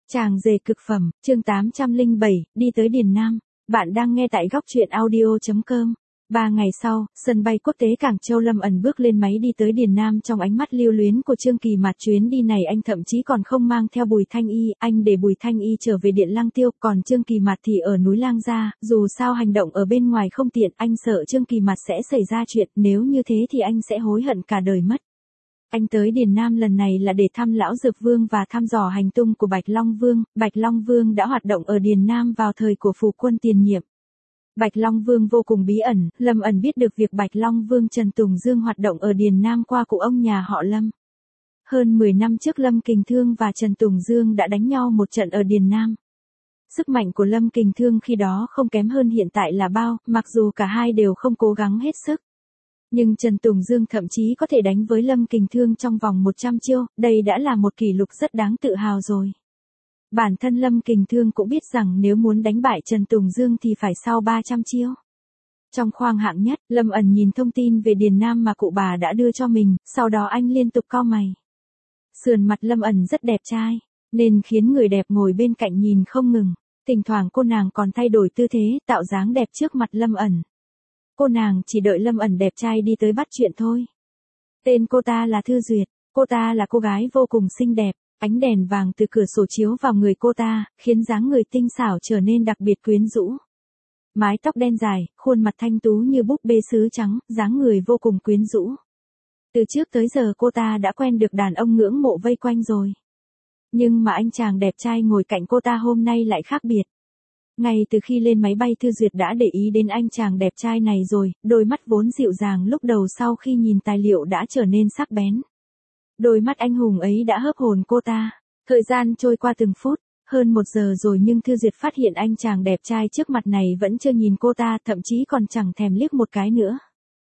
Chàng rể cực phẩm, chương 807, đi tới Điền Nam. Bạn đang nghe tại góc truyện audio.com. 3 ngày sau, sân bay quốc tế Cảng Châu Lâm ẩn bước lên máy đi tới Điền Nam trong ánh mắt lưu luyến của Trương Kỳ Mạt. Chuyến đi này anh thậm chí còn không mang theo Bùi Thanh Y, anh để Bùi Thanh Y trở về Điện Lang Tiêu, còn Trương Kỳ Mạt thì ở núi Lang Gia, dù sao hành động ở bên ngoài không tiện, anh sợ Trương Kỳ Mạt sẽ xảy ra chuyện, nếu như thế thì anh sẽ hối hận cả đời mất. Anh tới Điền Nam lần này là để thăm Lão Dược Vương và thăm dò hành tung của Bạch Long Vương. Bạch Long Vương đã hoạt động ở Điền Nam vào thời của Phù Quân tiền nhiệm. Bạch Long Vương vô cùng bí ẩn, Lâm ẩn biết được việc Bạch Long Vương Trần Tùng Dương hoạt động ở Điền Nam qua cụ ông nhà họ Lâm. Hơn 10 năm trước Lâm Kình Thương và Trần Tùng Dương đã đánh nhau một trận ở Điền Nam. Sức mạnh của Lâm Kình Thương khi đó không kém hơn hiện tại là bao, mặc dù cả hai đều không cố gắng hết sức. Nhưng Trần Tùng Dương thậm chí có thể đánh với Lâm Kình Thương trong vòng 100 chiêu, đây đã là một kỷ lục rất đáng tự hào rồi. Bản thân Lâm Kình Thương cũng biết rằng nếu muốn đánh bại Trần Tùng Dương thì phải sau 300 chiêu. Trong khoang hạng nhất, Lâm ẩn nhìn thông tin về Điền Nam mà cụ bà đã đưa cho mình, sau đó anh liên tục cau mày. Sườn mặt Lâm ẩn rất đẹp trai, nên khiến người đẹp ngồi bên cạnh nhìn không ngừng. Thỉnh thoảng cô nàng còn thay đổi tư thế, tạo dáng đẹp trước mặt Lâm ẩn. Cô nàng chỉ đợi Lâm ẩn đẹp trai đi tới bắt chuyện thôi. Tên cô ta là Thư Duyệt, cô ta là cô gái vô cùng xinh đẹp, ánh đèn vàng từ cửa sổ chiếu vào người cô ta, khiến dáng người tinh xảo trở nên đặc biệt quyến rũ. Mái tóc đen dài, khuôn mặt thanh tú như búp bê sứ trắng, dáng người vô cùng quyến rũ. Từ trước tới giờ cô ta đã quen được đàn ông ngưỡng mộ vây quanh rồi. Nhưng mà anh chàng đẹp trai ngồi cạnh cô ta hôm nay lại khác biệt. Ngay từ khi lên máy bay Thư Duyệt đã để ý đến anh chàng đẹp trai này rồi, đôi mắt vốn dịu dàng lúc đầu sau khi nhìn tài liệu đã trở nên sắc bén. Đôi mắt anh hùng ấy đã hớp hồn cô ta. Thời gian trôi qua từng phút, hơn 1 giờ rồi nhưng Thư Duyệt phát hiện anh chàng đẹp trai trước mặt này vẫn chưa nhìn cô ta, thậm chí còn chẳng thèm liếc một cái nữa.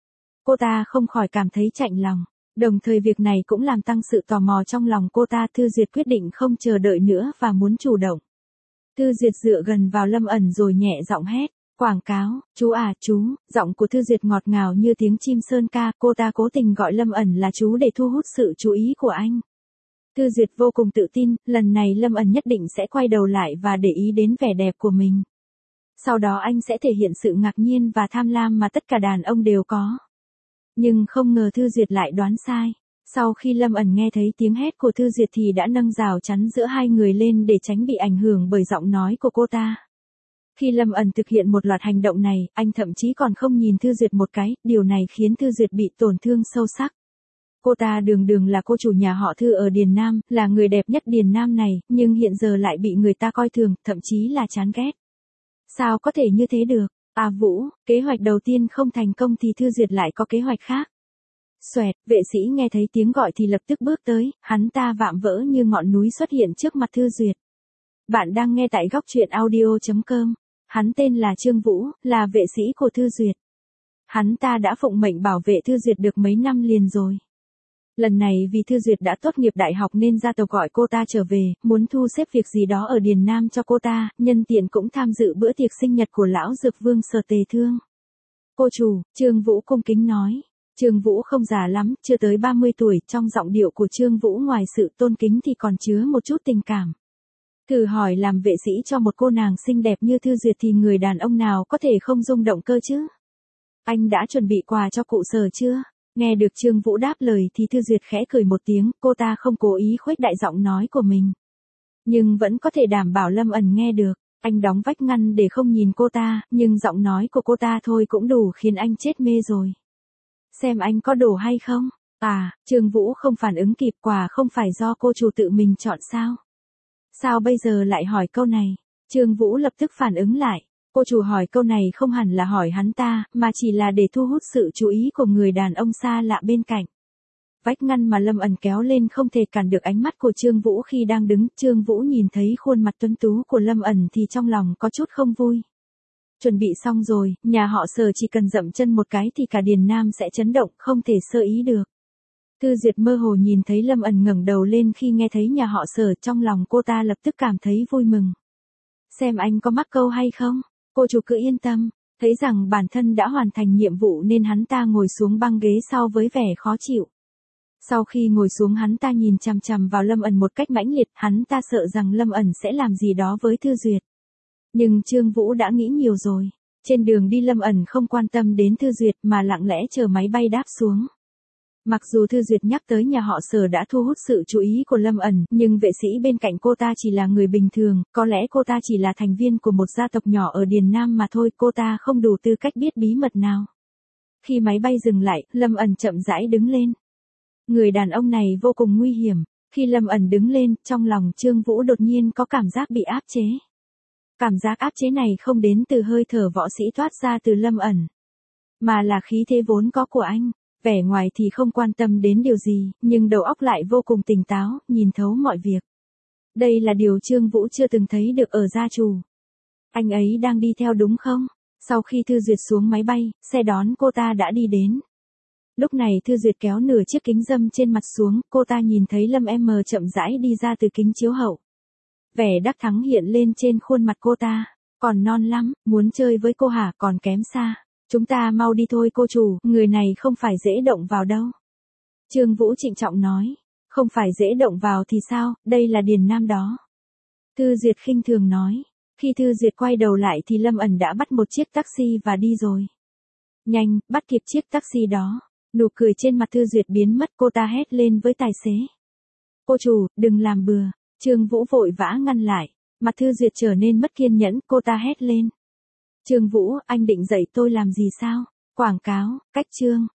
Cô ta không khỏi cảm thấy chạnh lòng, đồng thời việc này cũng làm tăng sự tò mò trong lòng cô ta. Thư Duyệt quyết định không chờ đợi nữa và muốn chủ động. Thư Duyệt dựa gần vào Lâm ẩn rồi nhẹ giọng hét, quảng cáo, chú à chú, giọng của Thư Duyệt ngọt ngào như tiếng chim sơn ca, cô ta cố tình gọi Lâm ẩn là chú để thu hút sự chú ý của anh. Thư Duyệt vô cùng tự tin, lần này Lâm ẩn nhất định sẽ quay đầu lại và để ý đến vẻ đẹp của mình. Sau đó anh sẽ thể hiện sự ngạc nhiên và tham lam mà tất cả đàn ông đều có. Nhưng không ngờ Thư Duyệt lại đoán sai. Sau khi Lâm ẩn nghe thấy tiếng hét của Thư Duyệt thì đã nâng rào chắn giữa hai người lên để tránh bị ảnh hưởng bởi giọng nói của cô ta. Khi Lâm ẩn thực hiện một loạt hành động này, anh thậm chí còn không nhìn Thư Duyệt một cái, điều này khiến Thư Duyệt bị tổn thương sâu sắc. Cô ta đường đường là cô chủ nhà họ Thư ở Điền Nam, là người đẹp nhất Điền Nam này, nhưng hiện giờ lại bị người ta coi thường, thậm chí là chán ghét. Sao có thể như thế được? À Vũ, kế hoạch đầu tiên không thành công thì Thư Duyệt lại có kế hoạch khác. Xoẹt, vệ sĩ nghe thấy tiếng gọi thì lập tức bước tới, hắn ta vạm vỡ như ngọn núi xuất hiện trước mặt Thư Duyệt. Bạn đang nghe tại góc truyện audio.com. Hắn tên là Trương Vũ, là vệ sĩ của Thư Duyệt. Hắn ta đã phụng mệnh bảo vệ Thư Duyệt được mấy năm liền rồi. Lần này vì Thư Duyệt đã tốt nghiệp đại học nên gia tộc gọi cô ta trở về, muốn thu xếp việc gì đó ở Điền Nam cho cô ta, nhân tiện cũng tham dự bữa tiệc sinh nhật của Lão Dược Vương Sở Tề Thương. Cô chủ, Trương Vũ cung kính nói. Trương Vũ không già lắm, chưa tới 30 tuổi, trong giọng điệu của Trương Vũ ngoài sự tôn kính thì còn chứa một chút tình cảm. Thử hỏi làm vệ sĩ cho một cô nàng xinh đẹp như Thư Duyệt thì người đàn ông nào có thể không rung động cơ chứ? Anh đã chuẩn bị quà cho cụ Sở chưa? Nghe được Trương Vũ đáp lời thì Thư Duyệt khẽ cười một tiếng, cô ta không cố ý khuếch đại giọng nói của mình. Nhưng vẫn có thể đảm bảo Lâm ẩn nghe được. Anh đóng vách ngăn để không nhìn cô ta, nhưng giọng nói của cô ta thôi cũng đủ khiến anh chết mê rồi. Xem anh có đổ hay không? À, Trương Vũ không phản ứng kịp, quà không phải do cô chủ tự mình chọn sao? Sao bây giờ lại hỏi câu này? Trương Vũ lập tức phản ứng lại. Cô chủ hỏi câu này không hẳn là hỏi hắn ta, mà chỉ là để thu hút sự chú ý của người đàn ông xa lạ bên cạnh. Vách ngăn mà Lâm ẩn kéo lên không thể cản được ánh mắt của Trương Vũ khi đang đứng. Trương Vũ nhìn thấy khuôn mặt tuấn tú của Lâm ẩn thì trong lòng có chút không vui. Chuẩn bị xong rồi, nhà họ Sở chỉ cần dậm chân một cái thì cả Điền Nam sẽ chấn động, không thể sơ ý được. Thư Duyệt mơ hồ nhìn thấy Lâm ẩn ngẩng đầu lên khi nghe thấy nhà họ Sở, trong lòng cô ta lập tức cảm thấy vui mừng. Xem anh có mắc câu hay không? Cô chủ cứ yên tâm. Thấy rằng bản thân đã hoàn thành nhiệm vụ nên hắn ta ngồi xuống băng ghế sau với vẻ khó chịu. Sau khi ngồi xuống hắn ta nhìn chằm chằm vào Lâm ẩn một cách mãnh liệt, hắn ta sợ rằng Lâm ẩn sẽ làm gì đó với Thư Duyệt. Nhưng Trương Vũ đã nghĩ nhiều rồi. Trên đường đi Lâm ẩn không quan tâm đến Thư Duyệt mà lặng lẽ chờ máy bay đáp xuống. Mặc dù Thư Duyệt nhắc tới nhà họ Sở đã thu hút sự chú ý của Lâm ẩn, nhưng vệ sĩ bên cạnh cô ta chỉ là người bình thường, có lẽ cô ta chỉ là thành viên của một gia tộc nhỏ ở Điền Nam mà thôi, cô ta không đủ tư cách biết bí mật nào. Khi máy bay dừng lại, Lâm ẩn chậm rãi đứng lên. Người đàn ông này vô cùng nguy hiểm. Khi Lâm ẩn đứng lên, trong lòng Trương Vũ đột nhiên có cảm giác bị áp chế. Cảm giác áp chế này không đến từ hơi thở võ sĩ thoát ra từ Lâm ẩn, mà là khí thế vốn có của anh. Vẻ ngoài thì không quan tâm đến điều gì, nhưng đầu óc lại vô cùng tỉnh táo, nhìn thấu mọi việc. Đây là điều Trương Vũ chưa từng thấy được ở gia chủ. Anh ấy đang đi theo đúng không? Sau khi Thư Duyệt xuống máy bay, xe đón cô ta đã đi đến. Lúc này Thư Duyệt kéo nửa chiếc kính râm trên mặt xuống, cô ta nhìn thấy Lâm M chậm rãi đi ra từ kính chiếu hậu. Vẻ đắc thắng hiện lên trên khuôn mặt cô ta. Còn non lắm, muốn chơi với cô hả? Còn kém xa. Chúng ta mau đi thôi cô chủ, người này không phải dễ động vào đâu. Trương Vũ trịnh trọng nói. Không phải dễ động vào thì sao, đây là Điền Nam đó. Thư Duyệt khinh thường nói. Khi Thư Duyệt quay đầu lại thì Lâm ẩn đã bắt một chiếc taxi và đi rồi. Nhanh, bắt kịp chiếc taxi đó. Nụ cười trên mặt Thư Duyệt biến mất, cô ta hét lên với tài xế. Cô chủ, đừng làm bừa. Trương Vũ vội vã ngăn lại. Mặt Thư Duyệt trở nên mất kiên nhẫn, cô ta hét lên. Trương Vũ, anh định dạy tôi làm gì sao? Quảng cáo, cách chương.